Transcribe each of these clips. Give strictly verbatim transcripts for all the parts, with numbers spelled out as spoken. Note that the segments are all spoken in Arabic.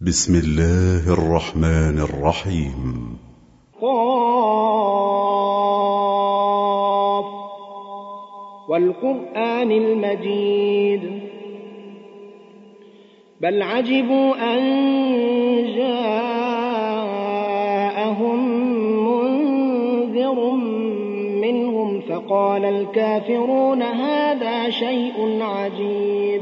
بسم الله الرحمن الرحيم. قاف والقرآن المجيد بل عجبوا أن جاءهم منذر منهم فقال الكافرون هذا شيء عجيب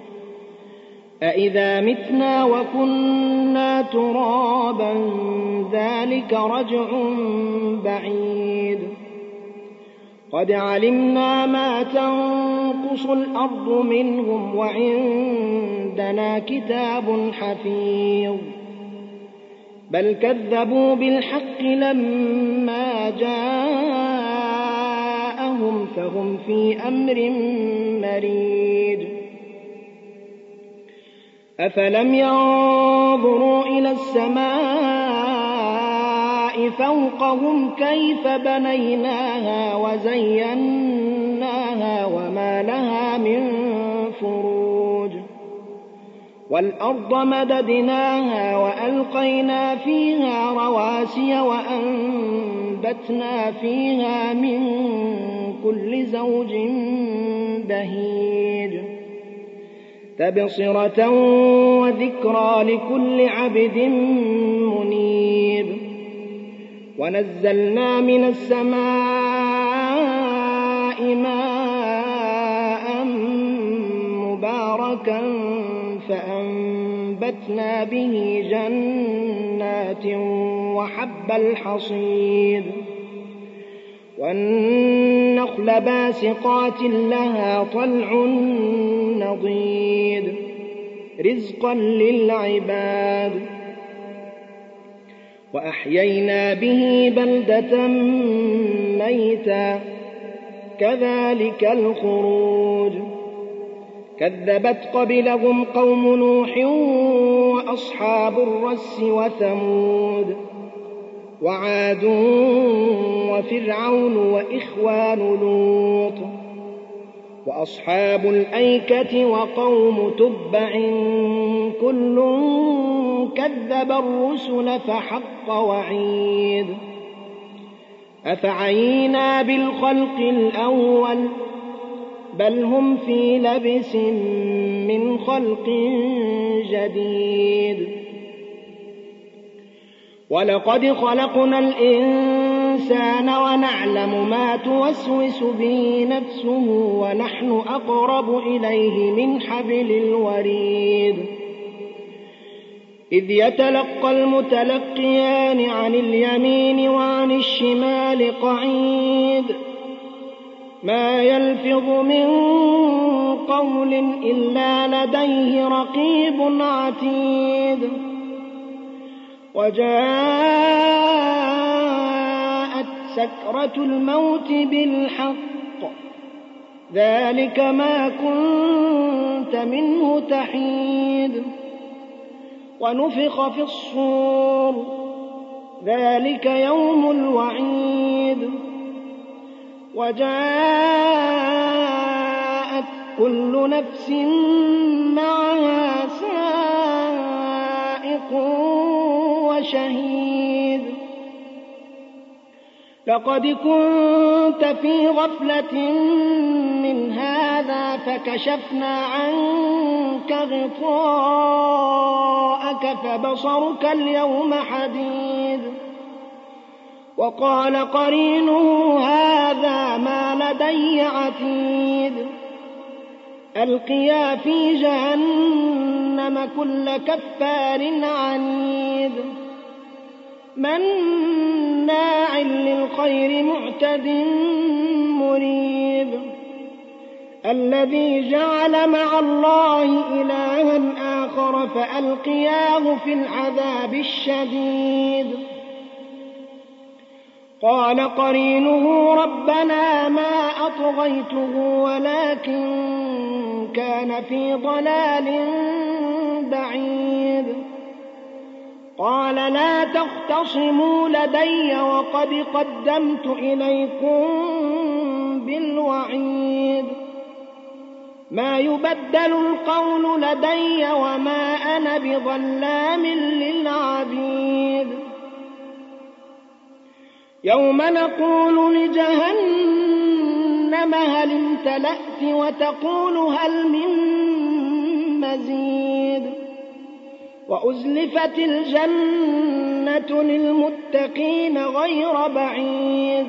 أإذا متنا وكنا ترابا ذلك رجع بعيد قد علمنا ما تنقص الأرض منهم وعندنا كتاب حفيظ بل كذبوا بالحق لما جاءهم فهم في أمر مريج أفلم ينظروا إلى السماء فوقهم كيف بنيناها وزيناها وما لها من فروج والأرض مددناها وألقينا فيها رواسي وأنبتنا فيها من كل زوج بهيج تبصرة وذكرى لكل عبد منيب ونزلنا من السماء ماء مباركا فأنبتنا به جنات وحب الحصيد والنخل باسقات لها طلع نضيد رزقا للعباد وأحيينا به بلدة ميتا كذلك الخروج كذبت قبلهم قوم نوح وأصحاب الرس وثمود وعاد وفرعون وإخوان لوط وأصحاب الأيكة وقوم تبع كل كذب الرسل فحق وعيد أفعينا بالخلق الأول بل هم في لبس من خلق جديد ولقد خلقنا الإنسان ونعلم ما توسوس به نفسه ونحن أقرب إليه من حبل الوريد إذ يتلقى المتلقيان عن اليمين وعن الشمال قعيد ما يلفظ من قول إلا لديه رقيب عتيد وجاءت سكرة الموت بالحق ذلك ما كنت منه تحيد ونفخ في الصور ذلك يوم الوعيد وجاءت كل نفس معها سائق وشهيد لقد كنت في غفلة من هذا فكشفنا عنك غطاءك فبصرك اليوم حديد وقال قرينه هذا ما لدي عتيد ألقيا في جهنم كل كفار عنيد مناع للخير معتد مريب الذي جعل مع الله إلها آخر فألقياه في العذاب الشديد قال قرينه ربنا ما أطغيته ولكن كان في ضلال بعيد قال لا تختصموا لدي وقد قدمت إليكم بالوعيد ما يبدل القول لدي وما أنا بظلام للعبيد يوم نقول لجهنم هل امتلأت وتقول هل من مزيد وأزلفت الجنة للمتقين غير بعيد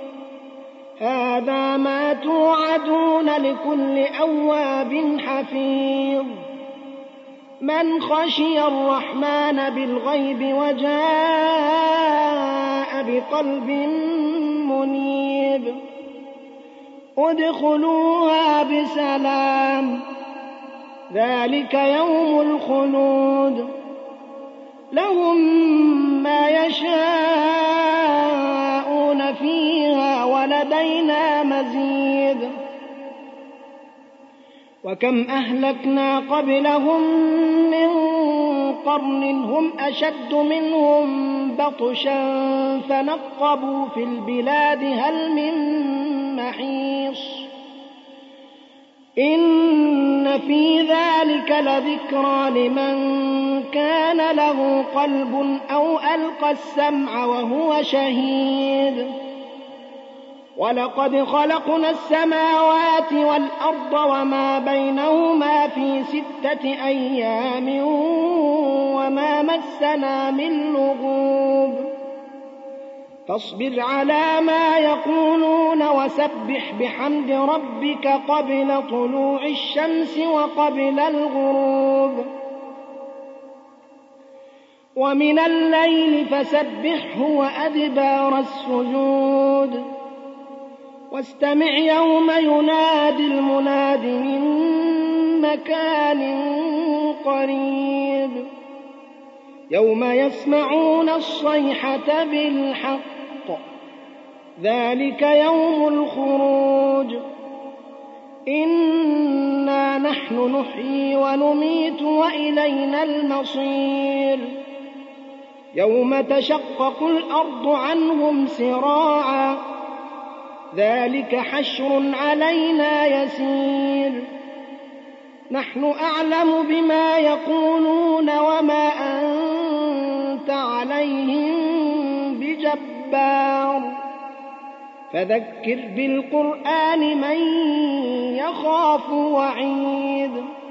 هذا ما توعدون لكل أواب حفيظ من خشي الرحمن بالغيب وجاء بقلب منيب ادخلوها بسلام ذلك يوم الخلود لهم ما يشاءون فيها ولدينا مزيد وكم أهلكنا قبلهم من قرن هم أشد منهم بطشا فنقبوا في البلاد هل من محيص إن في ذلك لذكرى لمن كان له قلب أو ألقى السمع وهو شهيد ولقد خلقنا السماوات والأرض وما بينهما في ستة أيام وما مسنا من لغوب فاصبر على ما يقولون وسبح بحمد ربك قبل طلوع الشمس وقبل الغروب ومن الليل فسبحه وأدبار السجود واستمع يوم ينادي المناد من مكان قريب يوم يسمعون الصيحة بالحق ذلك يوم الخروج إنا نحن نحيي ونميت وإلينا المصير يوم تشقق الأرض عنهم سراعا ذلك حشر علينا يسير نحن أعلم بما يقولون وما أنت عليهم بجبار فذكر بالقرآن من يخاف وعيد